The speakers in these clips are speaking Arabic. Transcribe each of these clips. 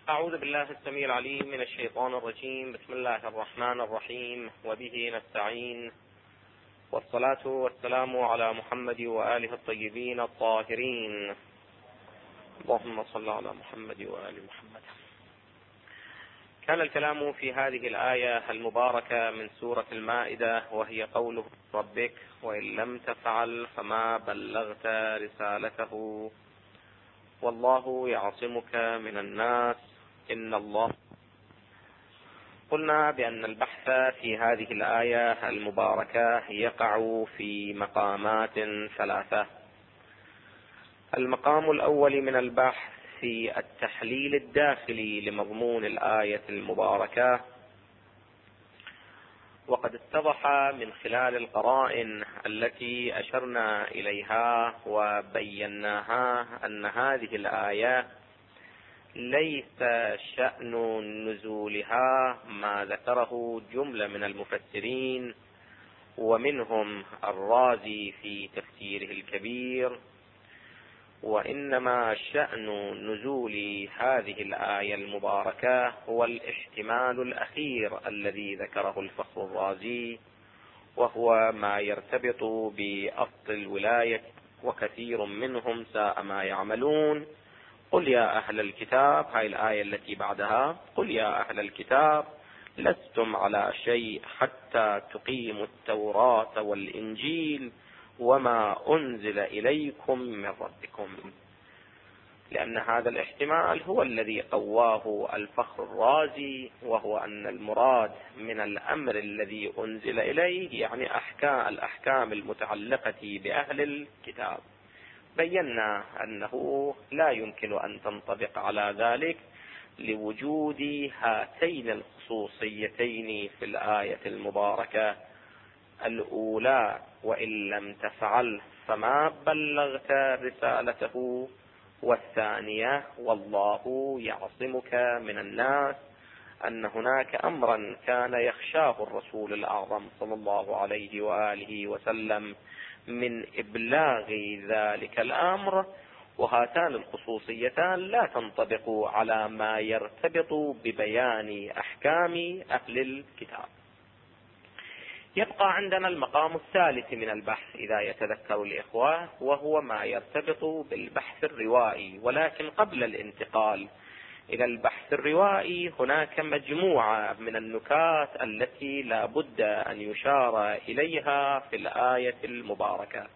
أعوذ بالله السميع العليم من الشيطان الرجيم. بسم الله الرحمن الرحيم، وبه نستعين، والصلاة والسلام على محمد وآله الطيبين الطاهرين. اللهم صل على محمد وآل محمد. كان الكلام في هذه الآية المباركة من سورة المائدة، وهي قوله ربك وإن لم تفعل فما بلغت رسالته والله يعصمك من الناس إن الله. قلنا بأن البحث في هذه الآية المباركة يقع في مقامات ثلاثة. المقام الأول من البحث في التحليل الداخلي لمضمون الآية المباركة، وقد اتضح من خلال القرائن التي أشرنا إليها وبيناها أن هذه الآية ليس شأن نزولها ما ذكره جملة من المفسرين، ومنهم الرازي في تفسيره الكبير، وإنما شأن نزول هذه الآية المباركة هو الاحتمال الأخير الذي ذكره الفخر الرازي، وهو ما يرتبط بأصل الولاية، وكثير منهم ساء ما يعملون. قل يا أهل الكتاب، هاي الآية التي بعدها، قل يا أهل الكتاب لستم على شيء حتى تقيموا التوراة والإنجيل وما أنزل إليكم من ربكم. لأن هذا الاحتمال هو الذي قواه الفخر الرازي، وهو أن المراد من الأمر الذي أنزل إليه يعني الأحكام المتعلقة بأهل الكتاب. بينا أنه لا يمكن أن تنطبق على ذلك لوجود هاتين الخصوصيتين في الآية المباركة الأولى وإن لم تفعل فما بلغت رسالته، والثانية والله يعصمك من الناس، أن هناك أمرا كان يخشاه الرسول الأعظم صلى الله عليه وآله وسلم من إبلاغ ذلك الأمر، وهاتان الخصوصيتان لا تنطبق على ما يرتبط ببيان أحكام أهل الكتاب. يبقى عندنا المقام الثالث من البحث إذا يتذكر الإخوة، وهو ما يرتبط بالبحث الروائي. ولكن قبل الانتقال إلى البحث الروائي هناك مجموعة من النكات التي لا بد أن يشار إليها في الآية المباركة.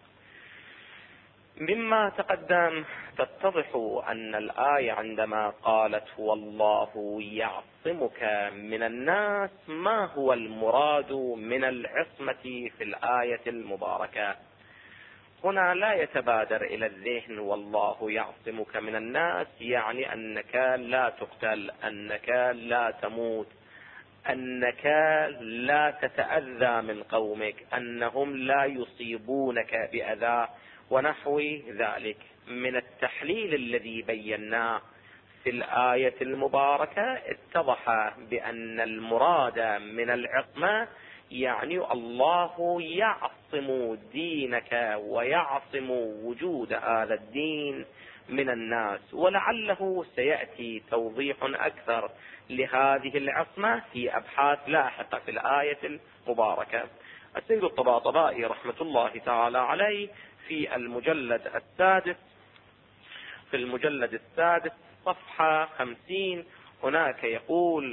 مما تقدم تتضح أن الآية عندما قالت والله يعصمك من الناس، ما هو المراد من العصمة في الآية المباركة؟ هنا لا يتبادر إلى الذهن والله يعصمك من الناس يعني أنك لا تقتل، أنك لا تموت، أنك لا تتأذى من قومك، أنهم لا يصيبونك بأذى ونحو ذلك. من التحليل الذي بيناه في الآية المباركة اتضح بأن المراد من العصمة يعني الله يعصم دينك ويعصم وجود هذا الدين من الناس. ولعله سيأتي توضيح أكثر لهذه العصمة في أبحاث لاحقة في الآية المباركة. السيد الطباطبائي رحمة الله تعالى عليه في المجلد السادس صفحة 50 هناك يقول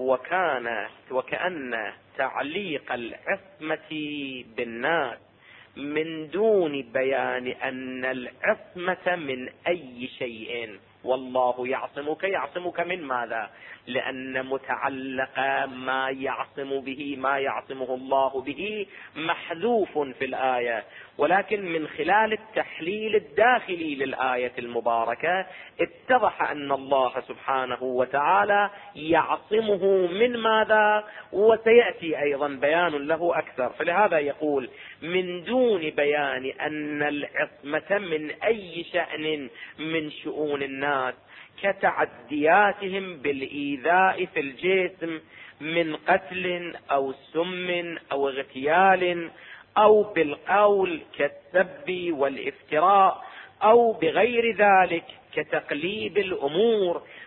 وكأن تعليق العصمة بالناس من دون بيان أن العصمة من أي شيء، والله يعصمك من ماذا؟ لأن متعلق ما يعصمه الله به محذوف في الآية. ولكن من خلال التحليل الداخلي للآية المباركة اتضح أن الله سبحانه وتعالى يعصمه من ماذا؟ وسيأتي أيضا بيان له أكثر. فلهذا يقول من دون بيان أن العصمة من أي شأن من شؤون الناس كتعدياتهم بالإيذاء في الجسم من قتل أو سم أو اغتيال أو بالقول كالسب والافتراء أو بغير ذلك كتقليب الأمور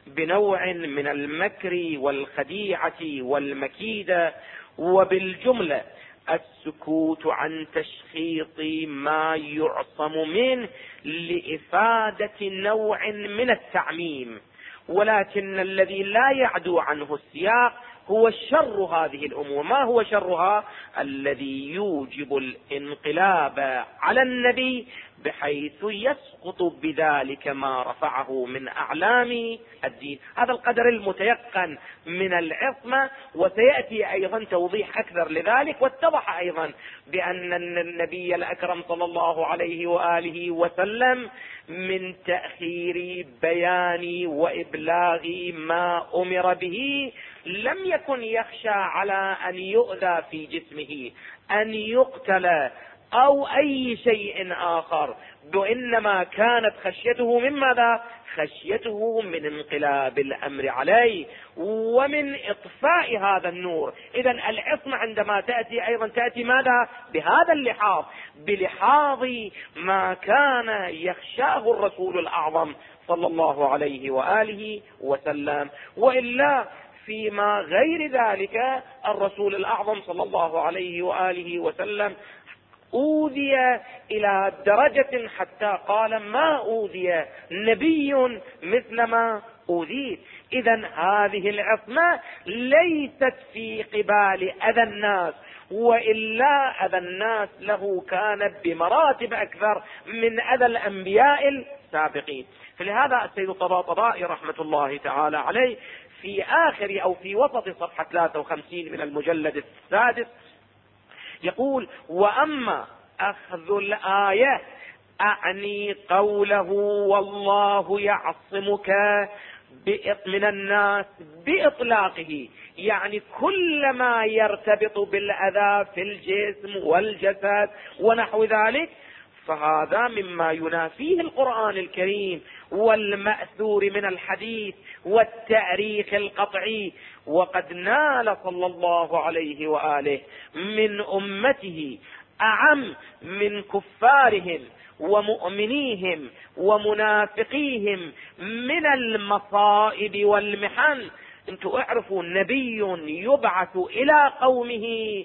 بنوع من المكر والخديعة والمكيدة، وبالجملة السكوت عن تشخيص ما يعصم منه لإفادة نوع من التعميم، ولكن الذي لا يعدو عنه السياق هو شر هذه الأمور. ما هو شرها؟ الذي يوجب الانقلاب على النبي بحيث يسقط بذلك ما رفعه من أعلام الدين. هذا القدر المتيقن من العصمة، وسيأتي أيضا توضيح أكثر لذلك. واتضح أيضا بأن النبي الأكرم صلى الله عليه وآله وسلم من تأخير بيان وإبلاغ ما أمر به لم يكن يخشى على أن يؤذى في جسمه، أن يقتل أو أي شيء آخر، وإنما كانت خشيته من ماذا؟ خشيته من انقلاب الأمر عليه ومن إطفاء هذا النور. إذن العصمة عندما تأتي أيضا تأتي ماذا؟ بهذا اللحاظ، بلحاظ ما كان يخشاه الرسول الأعظم صلى الله عليه وآله وسلم. وإلا فيما غير ذلك الرسول الأعظم صلى الله عليه وآله وسلم أوذي إلى درجة حتى قال ما أوذي نبي مثل ما أوذيت. إذن هذه العصمة ليست في قبال أذى الناس، وإلا أذى الناس له كانت بمراتب أكثر من أذى الأنبياء السابقين. فلهذا السيد الطباطبائي رحمة الله تعالى عليه في آخر أو في وسط صفحة 53 من المجلد السادس يقول: وأما أخذ الآية أعني قوله والله يعصمك من الناس بإطلاقه، يعني كل ما يرتبط بالأذى في الجسم والجسد ونحو ذلك، فهذا مما ينافيه القرآن الكريم والمأثور من الحديث والتاريخ القطعي. وقد نال صلى الله عليه وآله من أمته أعم من كفارهم ومؤمنيهم ومنافقيهم من المصائب والمحن. انتوا اعرفوا نبي يبعث الى قومه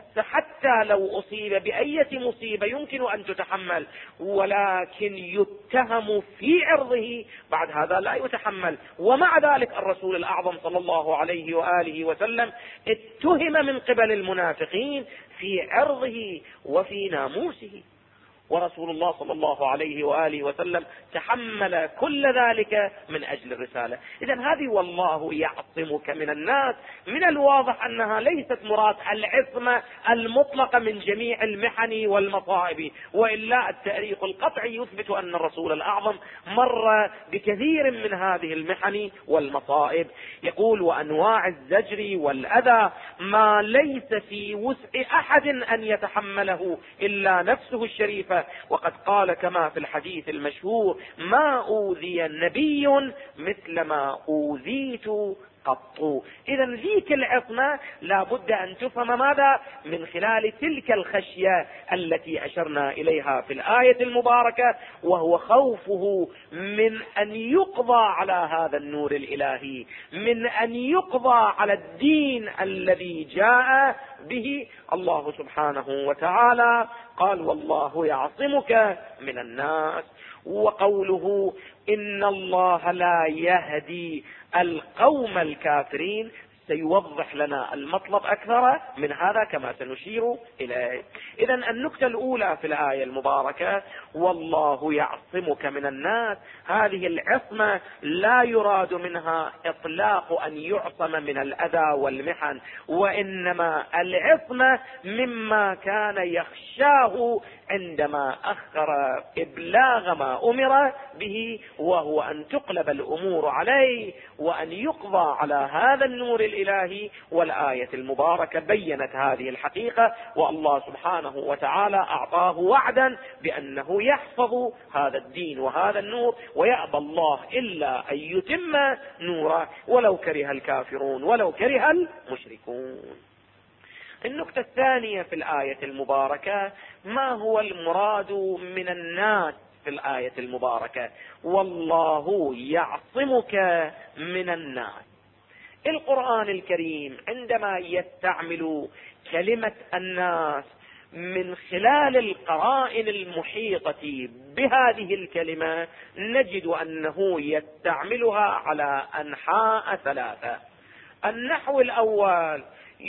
حتى لو اصيب بأية مصيبة يمكن ان تتحمل، ولكن يتهم في عرضه، بعد هذا لا يتحمل. ومع ذلك الرسول الاعظم صلى الله عليه وآله وسلم اتهم من قبل المنافقين في عرضه وفي ناموسه، ورسول الله صلى الله عليه وآله وسلم تحمل كل ذلك من أجل الرسالة. إذن هذه والله يعصمك من الناس من الواضح أنها ليست مراد العصمة المطلقة من جميع المحن والمصائب، وإلا التاريخ القطعي يثبت أن الرسول الأعظم مر بكثير من هذه المحن والمصائب. يقول: وأنواع الزجر والأذى ما ليس في وسع أحد أن يتحمله إلا نفسه الشريفة. وقد قال كما في الحديث المشهور: ما أوذي نبي مثل ما أوذيت قط. إذا ذيك العصمة لا بد أن تفهم ماذا؟ من خلال تلك الخشية التي أشرنا إليها في الآية المباركة، وهو خوفه من أن يقضى على هذا النور الإلهي، من أن يقضى على الدين الذي جاء به الله سبحانه وتعالى. قال: والله يعصمك من الناس. وقوله: إن الله لا يهدي القوم الكافرين سيوضح لنا المطلب أكثر من هذا كما سنشير إليه. إذن النكتة الأولى في الآية المباركة: والله يعصمك من الناس، هذه العصمة لا يراد منها إطلاق أن يعصم من الأذى والمحن، وإنما العصمة مما كان يخشاه عندما أخر إبلاغ ما أمر به، وهو أن تقلب الأمور عليه وأن يقضى على هذا النور الإلهي. والآية المباركة بيّنت هذه الحقيقة، والله سبحانه وتعالى أعطاه وعدا بأنه يحفظ هذا الدين وهذا النور، ويأبى الله إلا أن يتم نوره ولو كره الكافرون ولو كره المشركون. النقطة الثانية في الآية المباركة: ما هو المراد من الناس في الآية المباركة والله يعصمك من الناس. القرآن الكريم عندما يستعمل كلمة الناس من خلال القرائن المحيطة بهذه الكلمة نجد أنه يستعملها على أنحاء ثلاثة. النحو الأول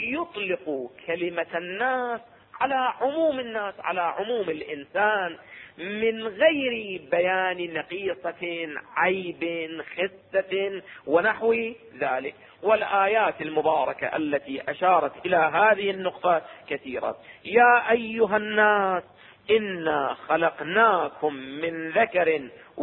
يطلق كلمة الناس على عموم الناس، على عموم الإنسان، من غير بيان نقيصة، عيب، خسة ونحو ذلك. والآيات المباركة التي أشارت إلى هذه النقطة كثيرة. يا أيها الناس إنا خلقناكم من ذكر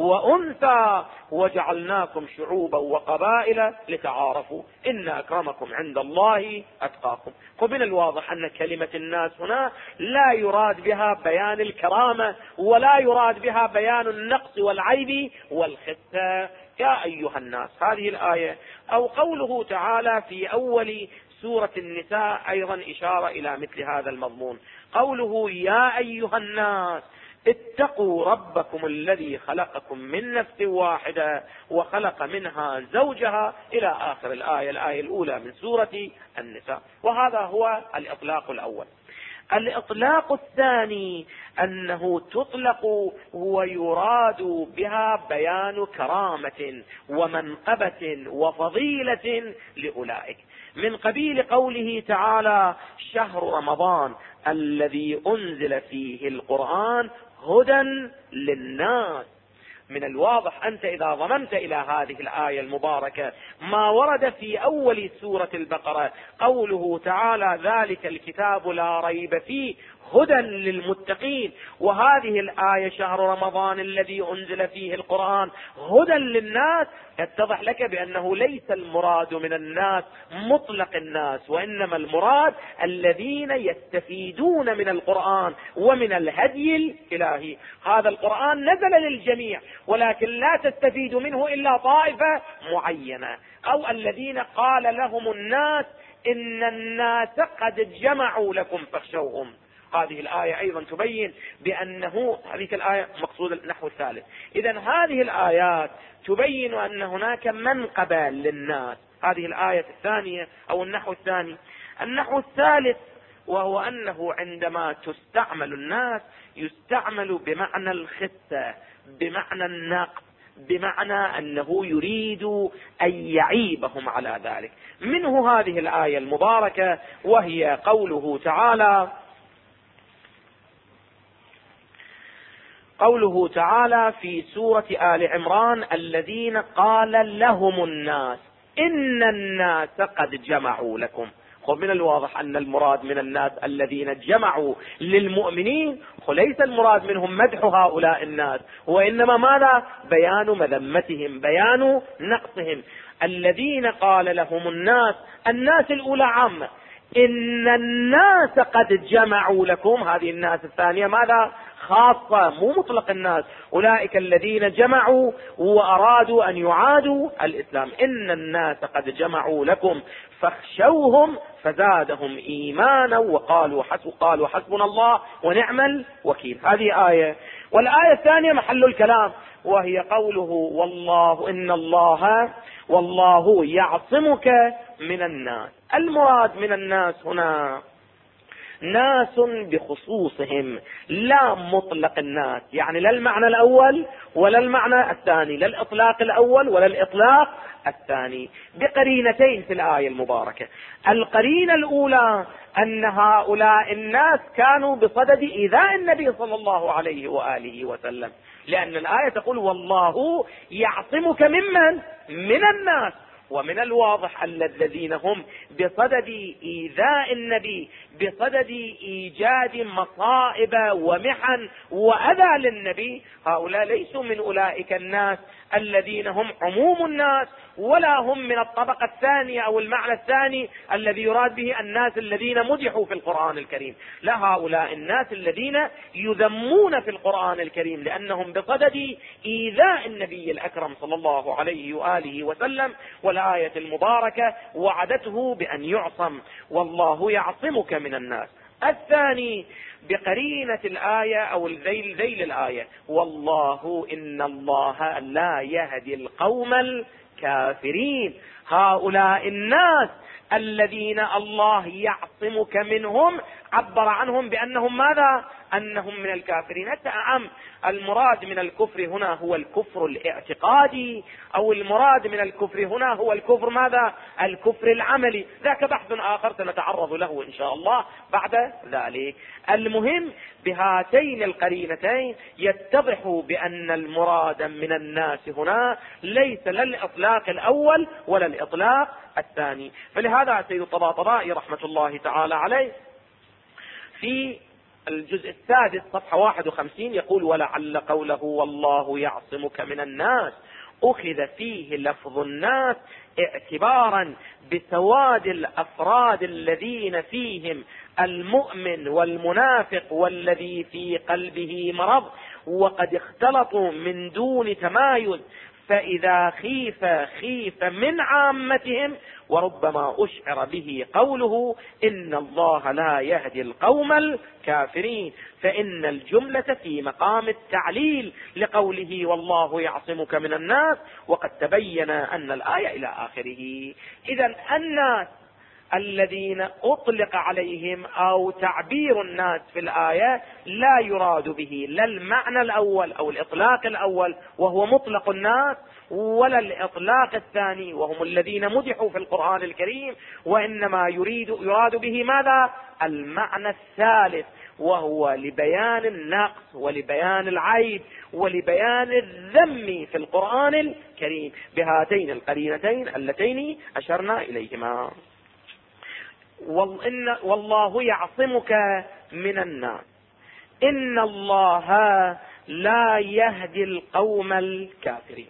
وأنثى وجعلناكم شعوبا وقبائل لتعارفوا إن أكرمكم عند الله أتقاكم. ومن الواضح أن كلمة الناس هنا لا يراد بها بيان الكرامة ولا يراد بها بيان النقص والعيب والخسة. يا أيها الناس هذه الآية أو قوله تعالى في أول سورة النساء أيضا إشارة إلى مثل هذا المضمون. قوله يا أيها الناس اتقوا ربكم الذي خلقكم من نفس واحدة وخلق منها زوجها إلى آخر الآية، الآية الأولى من سورة النساء. وهذا هو الإطلاق الأول. الإطلاق الثاني أنه تطلق ويراد بها بيان كرامة ومنقبة وفضيلة لأولئك، من قبيل قوله تعالى شهر رمضان الذي أنزل فيه القرآن هدى للناس. من الواضح أنت إذا ضممت إلى هذه الآية المباركة ما ورد في أول سورة البقرة قوله تعالى ذلك الكتاب لا ريب فيه هدى للمتقين، وهذه الآية شهر رمضان الذي أنزل فيه القرآن هدى للناس، يتضح لك بأنه ليس المراد من الناس مطلق الناس، وإنما المراد الذين يستفيدون من القرآن ومن الهدي الإلهي. هذا القرآن نزل للجميع ولكن لا تستفيد منه إلا طائفة معينة، أو الذين قال لهم الناس إن الناس قد جمعوا لكم فاخشوهم. هذه الآية أيضا تبين بأنه هذه الآية مقصود النحو الثالث. إذن هذه الآيات تبين أن هناك منقبة للناس. هذه الآية الثانية أو النحو الثاني. النحو الثالث وهو أنه عندما تستعمل الناس يستعمل بمعنى الخسة، بمعنى النقص، بمعنى أنه يريد أن يعيبهم على ذلك. منه هذه الآية المباركة وهي قوله تعالى في سورة آل عمران الذين قال لهم الناس إن الناس قد جمعوا لكم. ومن الواضح أن المراد من الناس الذين جمعوا للمؤمنين، وليس المراد منهم مدح هؤلاء الناس، وإنما ماذا؟ بيان مذمتهم، بيان نقصهم. الذين قال لهم الناس الأولى عامة، إن الناس قد جمعوا لكم، هذه الناس الثانية ماذا؟ خاصة، مو مطلق الناس، أولئك الذين جمعوا وأرادوا أن يعادوا الإسلام. إن الناس قد جمعوا لكم فاخشوهم فزادهم إيمانا وقالوا حسبنا الله ونعم الوكيل. هذه آية. والآية الثانية محل الكلام وهي قوله والله يعصمك من الناس. المراد من الناس هنا ناس بخصوصهم لا مطلق الناس، يعني لا المعنى الأول ولا المعنى الثاني، لا الإطلاق الأول ولا الإطلاق الثاني، بقرينتين في الآية المباركة. القرينة الأولى أن هؤلاء الناس كانوا بصدد إيذاء النبي صلى الله عليه وآله وسلم، لأن الآية تقول والله يعصمك من الناس. ومن الواضح أن الذين هم بصدد إيذاء النبي، بصدد إيجاد مصائب ومحن وأذى للنبي، هؤلاء ليسوا من أولئك الناس الذين هم عموم الناس، ولا هم من الطبقة الثانية أو المعنى الثاني الذي يراد به الناس الذين مدحوا في القرآن الكريم. لا، هؤلاء الناس الذين يذمون في القرآن الكريم لأنهم بصدد إيذاء النبي الأكرم صلى الله عليه وآله وسلم. والآية المباركة وعدته بأن يعصم، والله يعصمك من الناس. الثاني بقرينة الآية أو ذيل الآية: والله إن الله لا يهدي القوم الكافرين. هؤلاء الناس الذين الله يعصمك منهم عبر عنهم بأنهم ماذا؟ أنهم من الكافرين. أعم المراد من الكفر هنا هو الكفر الاعتقادي، أو المراد من الكفر هنا هو الكفر ماذا؟ الكفر العملي. ذاك بحث آخر سنتعرض له إن شاء الله بعد ذلك. المهم بهاتين القرينتين يتضح بأن المراد من الناس هنا ليس لا الإطلاق الأول ولا الإطلاق الثاني. فلهذا سيد الطباطبائي رحمة الله تعالى عليه في الجزء السادس صفحة 51 يقول: ولعل قوله والله يعصمك من الناس أخذ فيه لفظ الناس اعتبارا بسواد الأفراد الذين فيهم المؤمن والمنافق والذي في قلبه مرض، وقد اختلطوا من دون تمايز، فإذا خيف من عامتهم، وربما أشعر به قوله إن الله لا يهدي القوم الكافرين، فإن الجملة في مقام التعليل لقوله والله يعصمك من الناس، وقد تبين أن الآية إلى آخره. إذن الناس الذين أطلق عليهم أو تعبير الناس في الآية لا يراد به لا المعنى الأول أو الإطلاق الأول وهو مطلق الناس، ولا الإطلاق الثاني وهم الذين مدحوا في القرآن الكريم، وإنما يراد به ماذا؟ المعنى الثالث، وهو لبيان النقص ولبيان العيب ولبيان الذم في القرآن الكريم بهاتين القرينتين اللتين أشرنا إليهما. والله يعصمك من الناس، إن الله لا يهدي القوم الكافرين.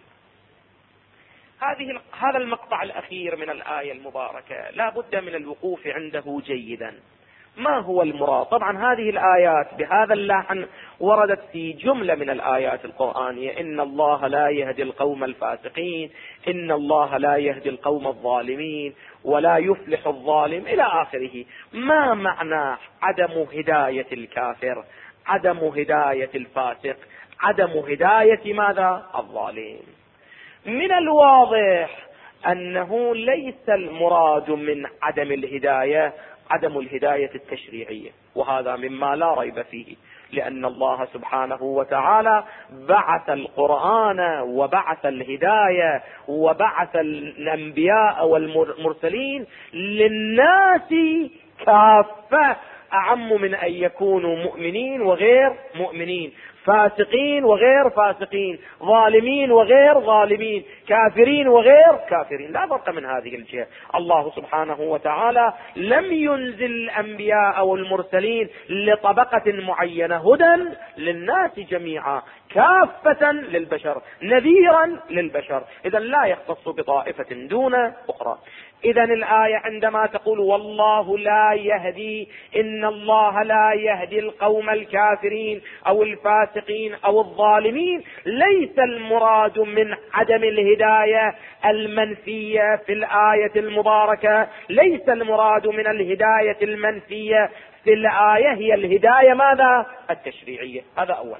هذا المقطع الأخير من الآية المباركة لا بد من الوقوف عنده جيدا. ما هو المراد؟ طبعا هذه الآيات بهذا اللحن وردت في جملة من الآيات القرآنية: إن الله لا يهدي القوم الفاسقين، إن الله لا يهدي القوم الظالمين، ولا يفلح الظالم، إلى آخره. ما معنى عدم هداية الكافر، عدم هداية الفاسق، عدم هداية ماذا؟ الظالم. من الواضح أنه ليس المراد من عدم الهداية عدم الهداية التشريعية، وهذا مما لا ريب فيه، لأن الله سبحانه وتعالى بعث القرآن وبعث الهداية وبعث الأنبياء والمرسلين للناس كافة، أعم من أن يكونوا مؤمنين وغير مؤمنين، فاسقين وغير فاسقين، ظالمين وغير ظالمين، كافرين وغير كافرين، لا فرق من هذه الجهة. الله سبحانه وتعالى لم ينزل الأنبياء والمرسلين لطبقة معينة، هدى للناس جميعا، كافة للبشر، نذيرا للبشر، إذن لا يختص بطائفة دون أخرى. إذن الآية عندما تقول والله لا يهدي، إن الله لا يهدي القوم الكافرين أو الفاسقين أو الظالمين، ليس المراد من عدم الهداية المنفية في الآية المباركة، ليس المراد من الهداية المنفية في الآية هي الهداية ماذا؟ التشريعية. هذا أولا.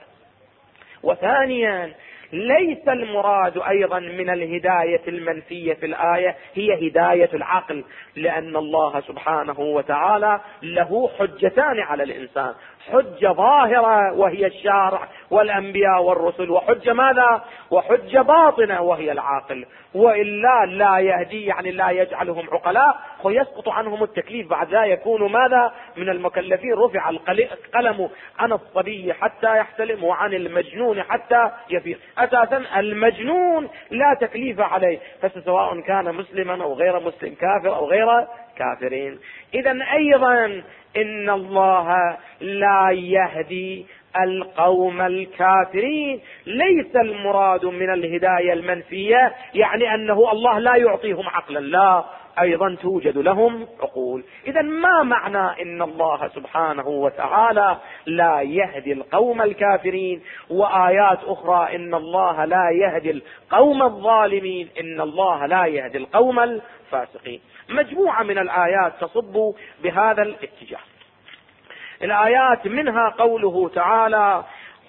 وثانيا ليس المراد أيضا من الهداية المنفية في الآية هي هداية العقل، لأن الله سبحانه وتعالى له حجتان على الإنسان: حجة ظاهرة وهي الشارع والأنبياء والرسل، وحجة ماذا؟ وحجة باطنة وهي العاقل. وإلا لا يهدي يعني لا يجعلهم عقلاء ويسقط عنهم التكليف، بعد ذا يكون ماذا؟ من المكلفين. رفع القلم عن الصبي حتى يحتلم وعن المجنون حتى يفيق. أساسا المجنون لا تكليف عليه، فسواء كان مسلما أو غير مسلم، كافر أو غير كافرين. إذن أيضا إن الله لا يهدي القوم الكافرين، ليس المراد من الهداية المنفية يعني أنه الله لا يعطيهم عقلا، لا، أيضا توجد لهم عقول. إذن ما معنى إن الله سبحانه وتعالى لا يهدي القوم الكافرين، وآيات أخرى إن الله لا يهدي القوم الظالمين، إن الله لا يهدي القوم الفاسقين؟ مجموعة من الآيات تصب بهذا الاتجاه. الآيات منها قوله تعالى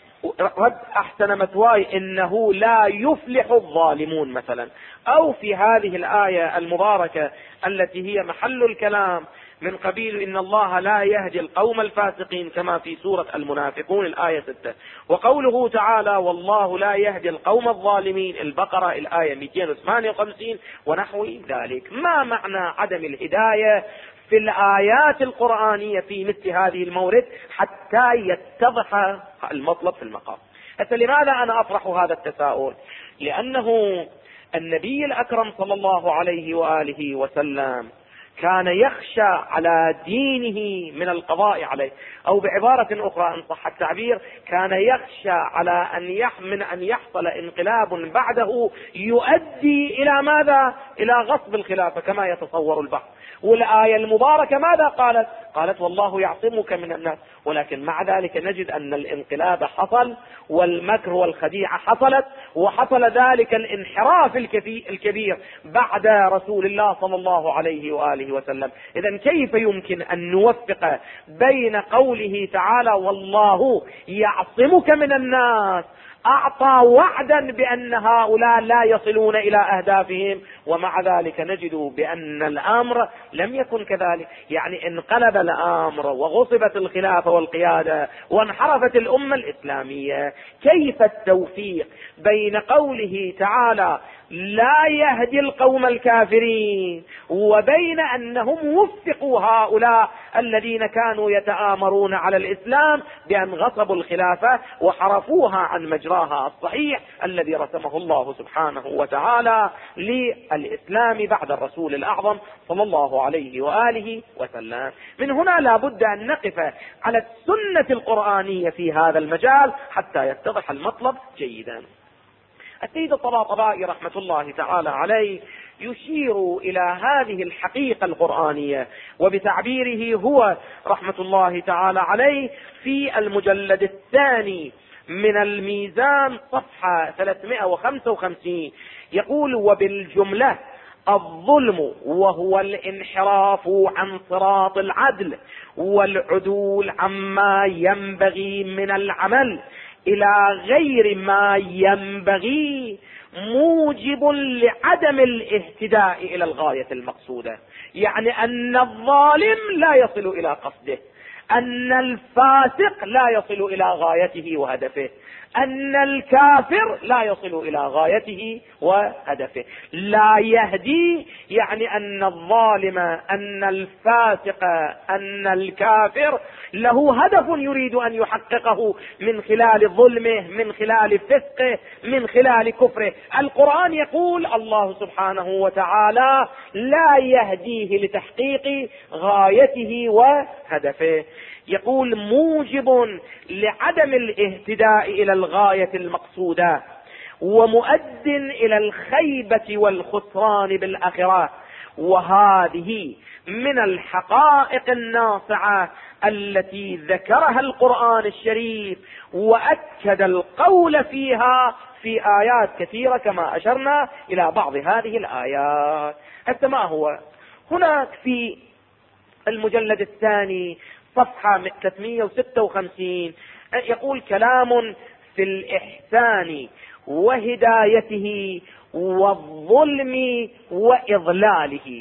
رد أحسن مثواي إنه لا يفلح الظالمون مثلا، أو في هذه الآية المباركة التي هي محل الكلام من قبيل إن الله لا يهدي القوم الفاسقين كما في سورة المنافقون الآية 6، وقوله تعالى والله لا يهدي القوم الظالمين البقرة الآية 258 ونحو ذلك. ما معنى عدم الهداية في الآيات القرآنية في مثل هذه المورد حتى يتضح المطلب في المقام؟ لماذا أنا أطرح هذا التساؤل؟ لأنه النبي الأكرم صلى الله عليه وآله وسلم كان يخشى على دينه من القضاء عليه، أو بعبارة أخرى إن صح التعبير كان يخشى على أن يحصل انقلاب بعده يؤدي إلى ماذا؟ إلى غصب الخلافة كما يتصور البعض. والآية المباركة ماذا قالت؟ قالت والله يعصمك من الناس، ولكن مع ذلك نجد أن الانقلاب حصل والمكر والخديعة حصلت، وحصل ذلك الانحراف الكبير بعد رسول الله صلى الله عليه وآله وسلم. إذن كيف يمكن أن نوفق بين قوله تعالى والله يعصمك من الناس، أعطى وعدا بأن هؤلاء لا يصلون إلى أهدافهم، ومع ذلك نجد بأن الأمر لم يكن كذلك، يعني انقلب الأمر وغصبت الخلافة والقيادة وانحرفت الأمة الإسلامية. كيف التوفيق بين قوله تعالى لا يهدي القوم الكافرين وبين أنهم وفقوا هؤلاء الذين كانوا يتآمرون على الإسلام بأن غصبوا الخلافة وحرفوها عن مجراها الصحيح الذي رسمه الله سبحانه وتعالى للإسلام بعد الرسول الأعظم صلى الله عليه وآله وسلم؟ من هنا لا بد أن نقف على السنة القرآنية في هذا المجال حتى يتضح المطلب جيدا. السيد الطباطبائي رحمة الله تعالى عليه يشير إلى هذه الحقيقة القرآنية، وبتعبيره هو رحمة الله تعالى عليه في المجلد الثاني من الميزان صفحة 355 يقول وبالجملة الظلم وهو الانحراف عن صراط العدل والعدول عما ينبغي من العمل إلى غير ما ينبغي موجب لعدم الاهتداء إلى الغاية المقصودة، يعني أن الظالم لا يصل إلى قصده، أن الفاسق لا يصل إلى غايته وهدفه، أن الكافر لا يصل إلى غايته وهدفه. لا يهدي يعني أن الظالم أن الفاسق أن الكافر له هدف يريد أن يحققه من خلال ظلمه، من خلال فسقه، من خلال كفره. القرآن يقول الله سبحانه وتعالى لا يهديه لتحقيق غايته وهدفه، يقول موجب لعدم الاهتداء إلى الغاية المقصودة ومؤد إلى الخيبة والخسران بالآخرة. وهذه من الحقائق الناصعة التي ذكرها القرآن الشريف وأكد القول فيها في آيات كثيرة كما أشرنا إلى بعض هذه الآيات. حتى ما هو هناك في المجلد الثاني صفحة 356 يقول كلام في الإحسان وهدايته والظلم وإضلاله.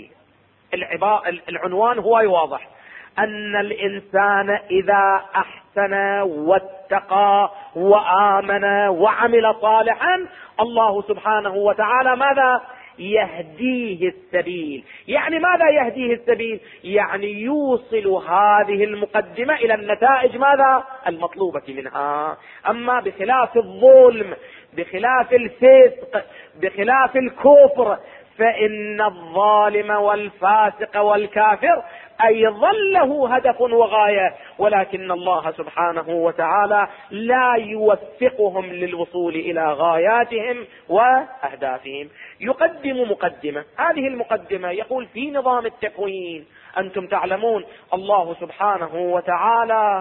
العنوان هو واضح، أن الإنسان إذا أحسن واتقى وآمن وعمل صالحا الله سبحانه وتعالى ماذا؟ يهديه السبيل. يعني ماذا يهديه السبيل؟ يعني يوصل هذه المقدمة إلى النتائج ماذا؟ المطلوبة منها. أما بخلاف الظلم، بخلاف الفسق، بخلاف الكفر، فإن الظالم والفاسق والكافر أيضا له هدف وغاية، ولكن الله سبحانه وتعالى لا يوفقهم للوصول إلى غاياتهم وأهدافهم. يقدم مقدمة، هذه المقدمة يقول في نظام التكوين أنتم تعلمون الله سبحانه وتعالى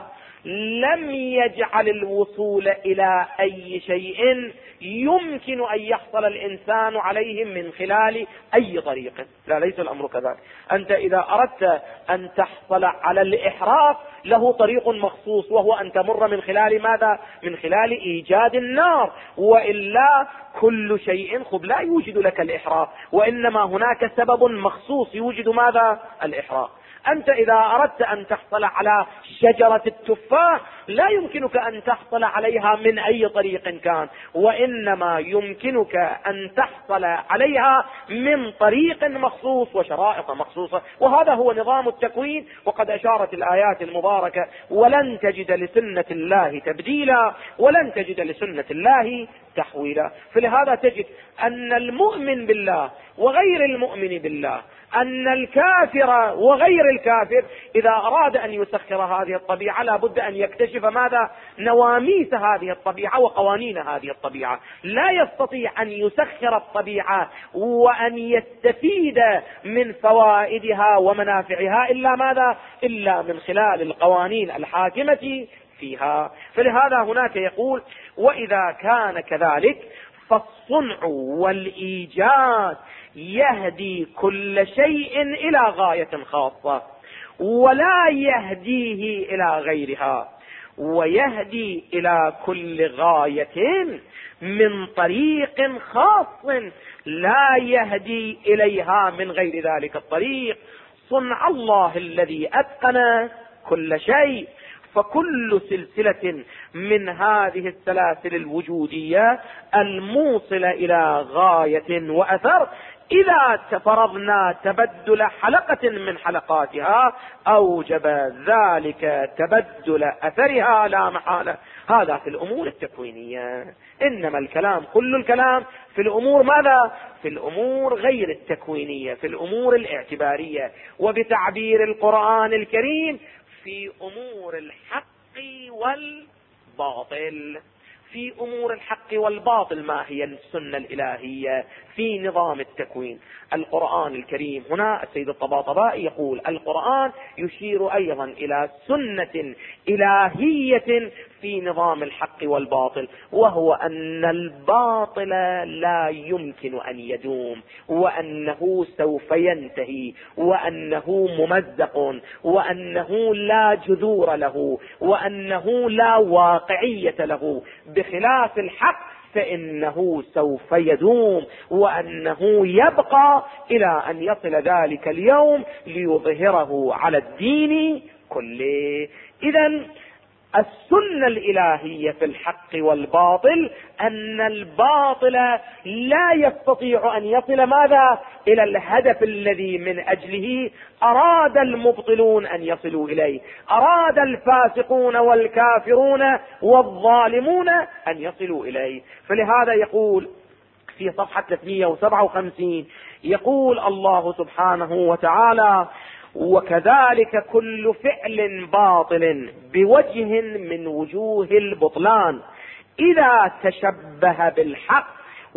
لم يجعل الوصول إلى أي شيء يمكن أن يحصل الإنسان عليه من خلال أي طريق. لا، ليس الأمر كذلك. أنت إذا أردت أن تحصل على الإحراق له طريق مخصوص، وهو أن تمر من خلال ماذا؟ من خلال إيجاد النار، وإلا كل شيء لا يوجد لك الإحراق، وإنما هناك سبب مخصوص يوجد ماذا؟ الإحراق. أنت إذا أردت أن تحصل على شجرة التفاح لا يمكنك أن تحصل عليها من أي طريق كان، وإنما يمكنك أن تحصل عليها من طريق مخصوص وشرائط مخصوصة، وهذا هو نظام التكوين. وقد أشارت الآيات المباركة: ولن تجد لسنة الله تبديلا ولن تجد لسنة الله تحويلا. فلهذا تجد أن المؤمن بالله وغير المؤمن بالله، أن الكافر وغير الكافر، إذا أراد أن يسخر هذه الطبيعة لا بد أن يكتشف ماذا؟ نواميس هذه الطبيعة وقوانين هذه الطبيعة. لا يستطيع أن يسخر الطبيعة وأن يستفيد من فوائدها ومنافعها إلا ماذا؟ إلا من خلال القوانين الحاكمة فيها. فلهذا هناك يقول: وإذا كان كذلك فالصنع والإيجاد يهدي كل شيء إلى غاية خاصة ولا يهديه إلى غيرها، ويهدي إلى كل غاية من طريق خاص لا يهدي إليها من غير ذلك الطريق. صنع الله الذي أتقن كل شيء. فكل سلسلة من هذه السلاسل الوجودية الموصلة إلى غاية وأثر، إذا فرضنا تبدل حلقة من حلقاتها أوجب ذلك تبدل أثرها لا محالة. هذا في الأمور التكوينية. إنما الكلام، كل الكلام في الأمور ماذا؟ في الأمور غير التكوينية، في الأمور الاعتبارية، وبتعبير القرآن الكريم في أمور الحق والباطل. في أمور الحق والباطل ما هي السنة الإلهية في نظام التكوين؟ القرآن الكريم هنا السيد الطباطبائي يقول: القرآن يشير أيضا إلى سنة إلهية في نظام الحق والباطل، وهو أن الباطل لا يمكن أن يدوم، وأنه سوف ينتهي، وأنه ممزق، وأنه لا جذور له، وأنه لا واقعية له، بخلاف الحق فإنه سوف يدوم، وأنه يبقى إلى أن يصل ذلك اليوم ليظهره على الدين كله. إذن السنة الإلهية في الحق والباطل أن الباطل لا يستطيع أن يصل ماذا؟ إلى الهدف الذي من أجله أراد المبطلون أن يصلوا إليه، أراد الفاسقون والكافرون والظالمون أن يصلوا إليه. فلهذا يقول في صفحة 357 يقول الله سبحانه وتعالى: وكذلك كل فعل باطل بوجه من وجوه البطلان إذا تشبه بالحق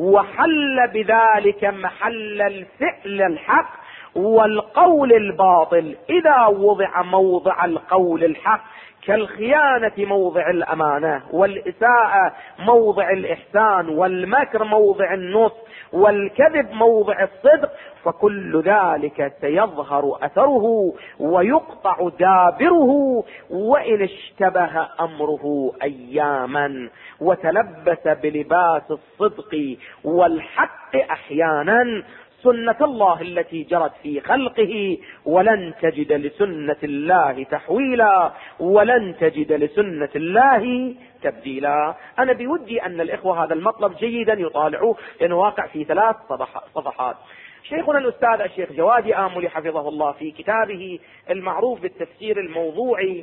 وحل بذلك محل الفعل الحق، والقول الباطل إذا وضع موضع القول الحق، كالخيانة موضع الأمانة، والإساءة موضع الإحسان، والمكر موضع النصح، والكذب موضع الصدق، فكل ذلك سيظهر أثره ويقطع دابره، وإن اشتبه أمره أياما وتلبس بلباس الصدق والحق أحيانا. سنة الله التي جرت في خلقه، ولن تجد لسنة الله تحويلا ولن تجد لسنة الله تبديلا. أنا بودي أن الإخوة هذا المطلب جيدا يطالعوه، لأنه واقع في 3 صفحات. شيخنا الأستاذ الشيخ جوادي آملي حفظه الله في كتابه المعروف بالتفسير الموضوعي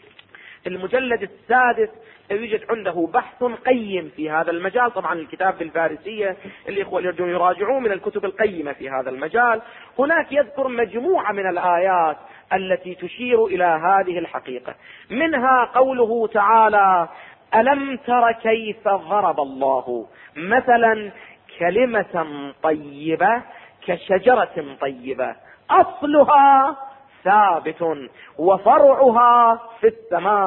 المجلد 6 يوجد عنده بحث قيم في هذا المجال. طبعا الكتاب بالفارسية، الإخوة يرجون يراجعون من الكتب القيمة في هذا المجال. هناك يذكر مجموعة من الآيات التي تشير إلى هذه الحقيقة، منها قوله تعالى: ألم تر كيف ضرب الله مثلا كلمة طيبة كشجرة طيبة أصلها ثابت وفرعها في السماء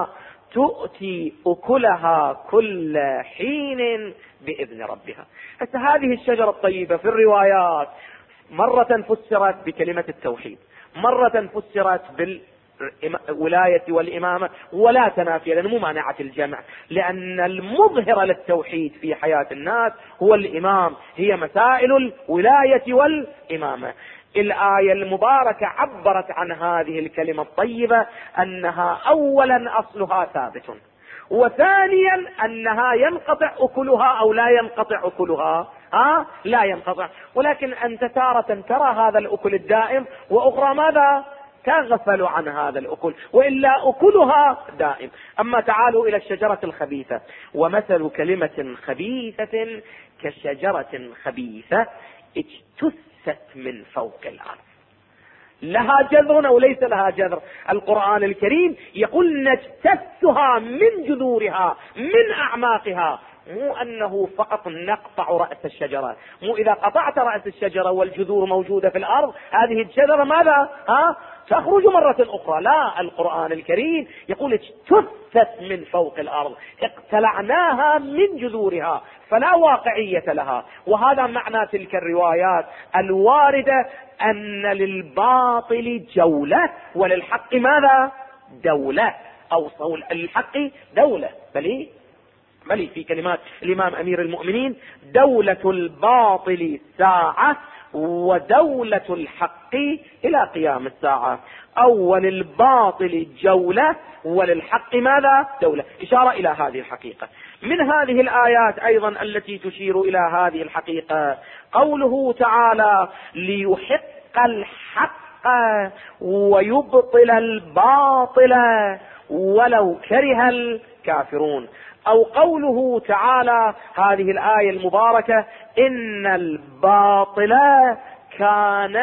تؤتي أكلها كل حين بإذن ربها. هذه الشجرة الطيبة في الروايات مرة فسرت بكلمة التوحيد، مرة فسرت بالولاية والإمامة، ولا تنافي، لأن مو مانعة الجمع، لأن المظهر للتوحيد في حياة الناس هو الإمام، هي مسائل الولاية والإمامة. الآية المباركة عبرت عن هذه الكلمة الطيبة أنها أولا أصلها ثابت، وثانيا أنها ينقطع أكلها أو لا ينقطع أكلها، لا ينقطع، ولكن أنت تارة ترى هذا الأكل الدائم، وأخرى ماذا؟ تغفل عن هذا الأكل، وإلا أكلها دائم. أما تعالوا إلى الشجرة الخبيثة، ومثل كلمة خبيثة كشجرة خبيثة اجتثت من فوق الأرض. لها جذر أو ليس لها جذر؟ القرآن الكريم يقول نجتثها من جذورها من أعماقها، مو أنه فقط نقطع رأس الشجرة، مو إذا قطعت رأس الشجرة والجذور موجودة في الأرض هذه الشجرة ماذا؟ تخرج مرة أخرى. لا، القرآن الكريم يقول اجتثت من فوق الأرض، اقتلعناها من جذورها، فلا واقعية لها. وهذا معنى تلك الروايات الواردة أن للباطل جولة وللحق ماذا؟ دولة، أو الحق دولة. بل في كلمات الإمام أمير المؤمنين: دولة الباطل ساعة ودولة الحق إلى قيام الساعة. أول الباطل جولة وللحق ماذا؟ دولة، إشارة إلى هذه الحقيقة. من هذه الآيات أيضا التي تشير إلى هذه الحقيقة قوله تعالى: ليحق الحق ويبطل الباطل ولو كره الكافرون. أو قوله تعالى هذه الآية المباركة: إن الباطل كان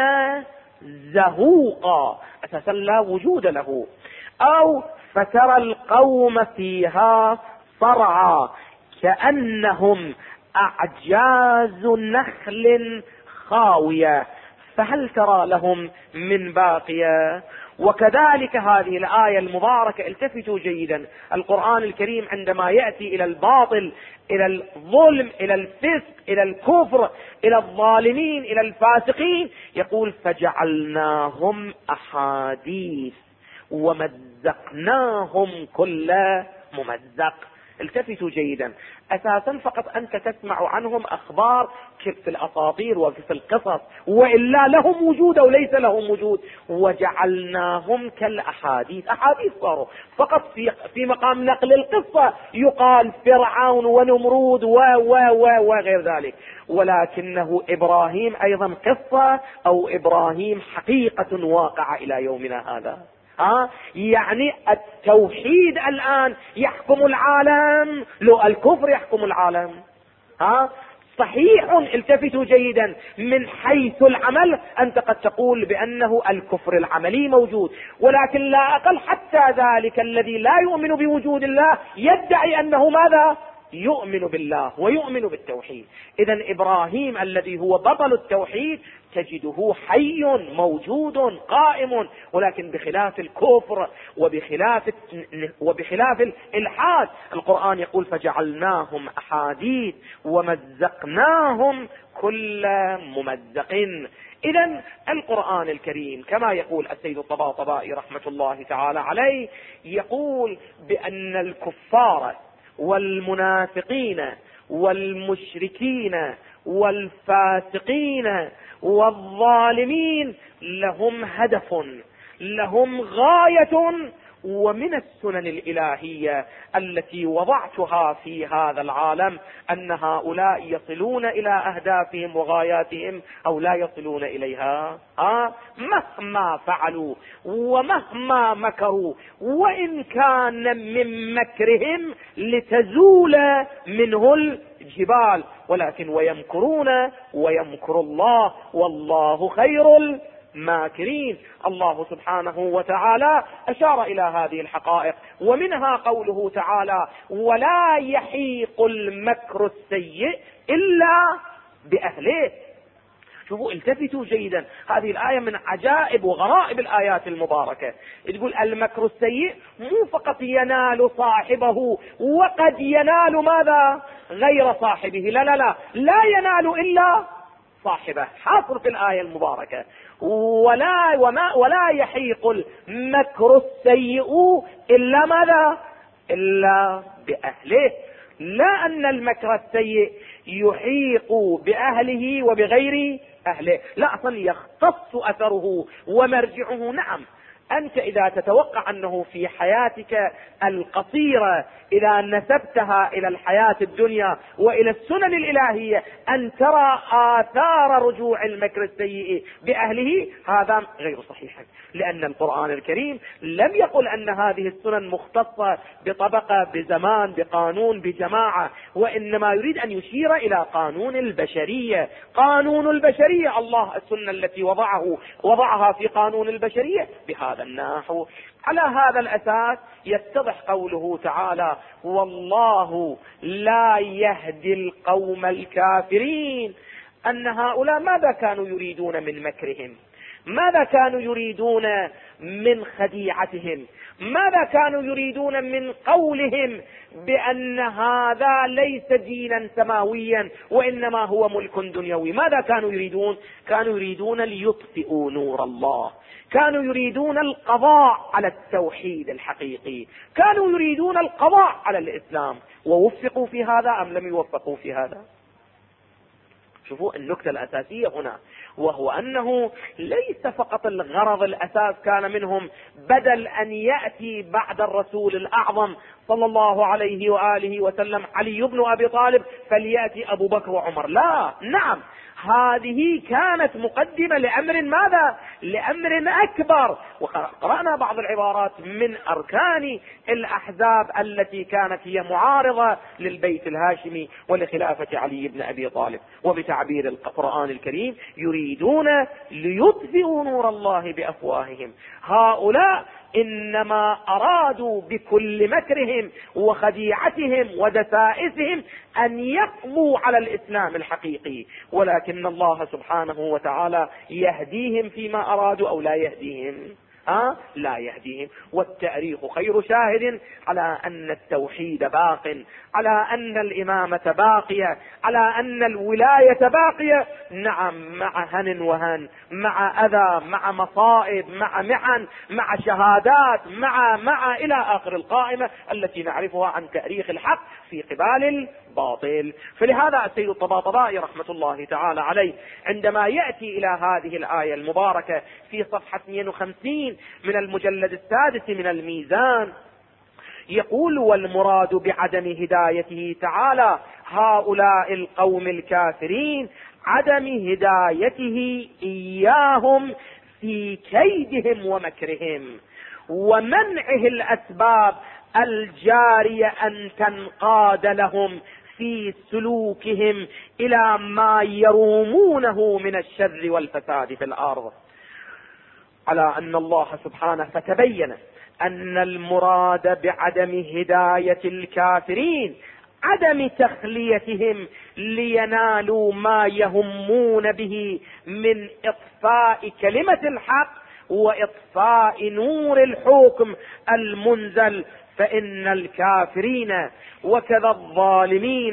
زهوقا، أساسا لا وجود له. أو فترى القوم فيها صرعى كأنهم أعجاز نخل خاوية فهل ترى لهم من باقية. وكذلك هذه الآية المباركة، التفتوا جيدا، القرآن الكريم عندما يأتي إلى الباطل، إلى الظلم، إلى الفسق، إلى الكفر، إلى الظالمين، إلى الفاسقين، يقول: فجعلناهم أحاديث ومزقناهم كل ممزق. التفتوا جيدا، أساسا فقط أنت تسمع عنهم أخبار في الأساطير وفي القصص، وإلا لهم وجود أو ليس لهم وجود. وجعلناهم كالأحاديث، أحاديث صاروا فقط في مقام نقل القصة، يقال فرعون ونمرود وغير ذلك، ولكنه إبراهيم أيضا قصة، أو إبراهيم حقيقة واقعة إلى يومنا هذا. يعني التوحيد الآن يحكم العالم، لو الكفر يحكم العالم. صحيح، التفتوا جيدا، من حيث العمل أنت قد تقول بأنه الكفر العملي موجود، ولكن لا أقل حتى ذلك الذي لا يؤمن بوجود الله يدعي أنه ماذا؟ يؤمن بالله ويؤمن بالتوحيد. إذن إبراهيم الذي هو بطل التوحيد تجده حي موجود قائم، ولكن بخلاف الكفر وبخلاف الإلحاد. القرآن يقول: فجعلناهم أحاديث ومزقناهم كل ممزق. إذن القرآن الكريم كما يقول السيد الطباطبائي رحمة الله تعالى عليه، يقول بأن الكفار والمنافقين والمشركين والفاسقين والظالمين لهم هدف، لهم غاية. ومن السنن الإلهية التي وضعتها في هذا العالم أن هؤلاء يصلون إلى أهدافهم وغاياتهم أو لا يصلون إليها، مهما فعلوا ومهما مكروا، وإن كان من مكرهم لتزول منه الجبال، ولكن ويمكرون ويمكر الله والله خير ماكرين. الله سبحانه وتعالى أشار إلى هذه الحقائق، ومنها قوله تعالى: ولا يحيق المكر السيء إلا بأهله. شوفوا التفتوا جيدا، هذه الآية من عجائب وغرائب الآيات المباركة. تقول المكر السيء مو فقط ينال صاحبه وقد ينال ماذا؟ غير صاحبه. لا لا لا، لا ينال إلا صاحبه، حاصر في الآية المباركة. ولا يحيق المكر السيء إلا ماذا؟ إلا بأهله. لا أن المكر السيء يحيق بأهله وبغير أهله، لا، أصلا يختص أثره ومرجعه. نعم، أنت إذا تتوقع أنه في حياتك القصيرة إذا نسبتها إلى الحياة الدنيا وإلى السنن الإلهية أن ترى آثار رجوع المكر السيء بأهله، هذا غير صحيح، لأن القرآن الكريم لم يقل أن هذه السنن مختصة بطبقة، بزمان، بقانون، بجماعة، وإنما يريد أن يشير إلى قانون البشرية. قانون البشرية، الله السنة التي وضعها في قانون البشرية بهذا النحو. على هذا الأساس يتضح قوله تعالى: والله لا يهدي القوم الكافرين. أن هؤلاء ماذا كانوا يريدون من مكرهم؟ ماذا كانوا يريدون من خديعتهم؟ ماذا كانوا يريدون من قولهم بأن هذا ليس دينا سماويا وإنما هو ملك دنيوي؟ ماذا كانوا يريدون؟ كانوا يريدون ليطفئوا نور الله، كانوا يريدون القضاء على التوحيد الحقيقي، كانوا يريدون القضاء على الإسلام. ووفقوا في هذا أم لم يوفقوا في هذا؟ شوفوا النكتة الأساسية هنا، وهو أنه ليس فقط الغرض الأساس كان منهم بدل أن يأتي بعد الرسول الأعظم صلى الله عليه وآله وسلم علي بن أبي طالب فليأتي أبو بكر وعمر. لا، نعم، هذه كانت مقدمة لأمر ماذا؟ لأمر أكبر. وقرأنا بعض العبارات من أركان الأحزاب التي كانت هي معارضة للبيت الهاشمي ولخلافة علي بن أبي طالب. وبتعبير القرآن الكريم: يريدون ليطفئوا نور الله بأفواههم. هؤلاء إنما أرادوا بكل مكرهم وخديعتهم ودسائسهم أن يقضوا على الإسلام الحقيقي، ولكن الله سبحانه وتعالى يهديهم فيما أرادوا أو لا يهديهم؟ لا يهديهم. والتاريخ خير شاهد على أن التوحيد باق، على أن الإمامة باقية، على أن الولاية باقية. نعم، مع هن وهن، مع أذى، مع مصائب، مع محن، مع شهادات، مع إلى آخر القائمة التي نعرفها عن تاريخ الحق في قبال الباطل. فلهذا السيد الطباطبائي رحمة الله تعالى عليه عندما يأتي إلى هذه الآية المباركة في صفحة 52 من المجلد السادس من الميزان يقول: والمراد بعدم هدايته تعالى هؤلاء القوم الكافرين عدم هدايته إياهم في كيدهم ومكرهم، ومنعه الأسباب الجارية أن تنقاد لهم في سلوكهم إلى ما يرومونه من الشر والفساد في الأرض. على أن الله سبحانه فتبين أن المراد بعدم هداية الكافرين عدم تخليتهم لينالوا ما يهمون به من إطفاء كلمة الحق وإطفاء نور الحكم المنزل. فإن الكافرين وكذا الظالمين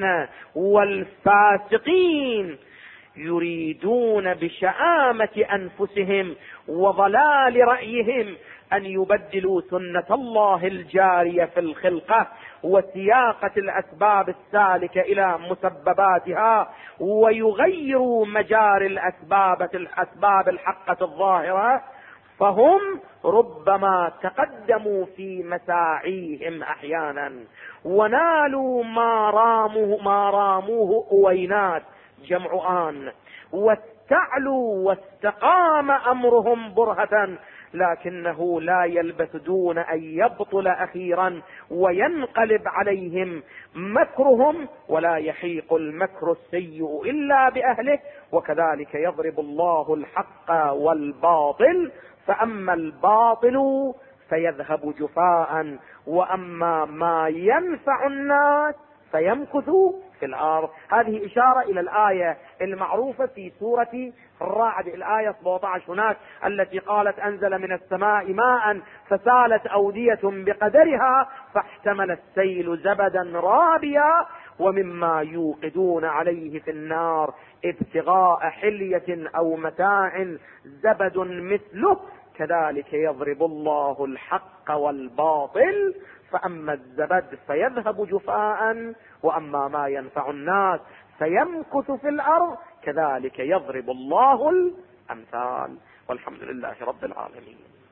والفاسقين يريدون بشآمة أنفسهم وضلال رأيهم أن يبدلوا سنة الله الجارية في الخلقة وسياقة الأسباب السالكة إلى مسبباتها، ويغيروا مجاري الأسباب الحقة الظاهرة. فهم ربما تقدموا في مساعيهم أحيانا ونالوا ما راموه أوينات جمع آن، واستعلوا واستقام أمرهم برهة، لكنه لا يلبث دون أن يبطل أخيرا وينقلب عليهم مكرهم، ولا يحيق المكر السيء إلا بأهله. وكذلك يضرب الله الحق والباطل، فأما الباطل فيذهب جفاء، وأما ما ينفع الناس فيمكث في الأرض. هذه إشارة إلى الآية المعروفة في سورة الرعد، الآية 17 هناك التي قالت أنزل من السماء ماء فسالت أودية بقدرها فاحتمل السيل زبدا رابيا ومما يوقدون عليه في النار ابتغاء حلية أو متاع زبد مثله كذلك يضرب الله الحق والباطل فأما الزبد فيذهب جفاء وأما ما ينفع الناس فيمكث في الأرض كذلك يضرب الله الأمثال. والحمد لله رب العالمين.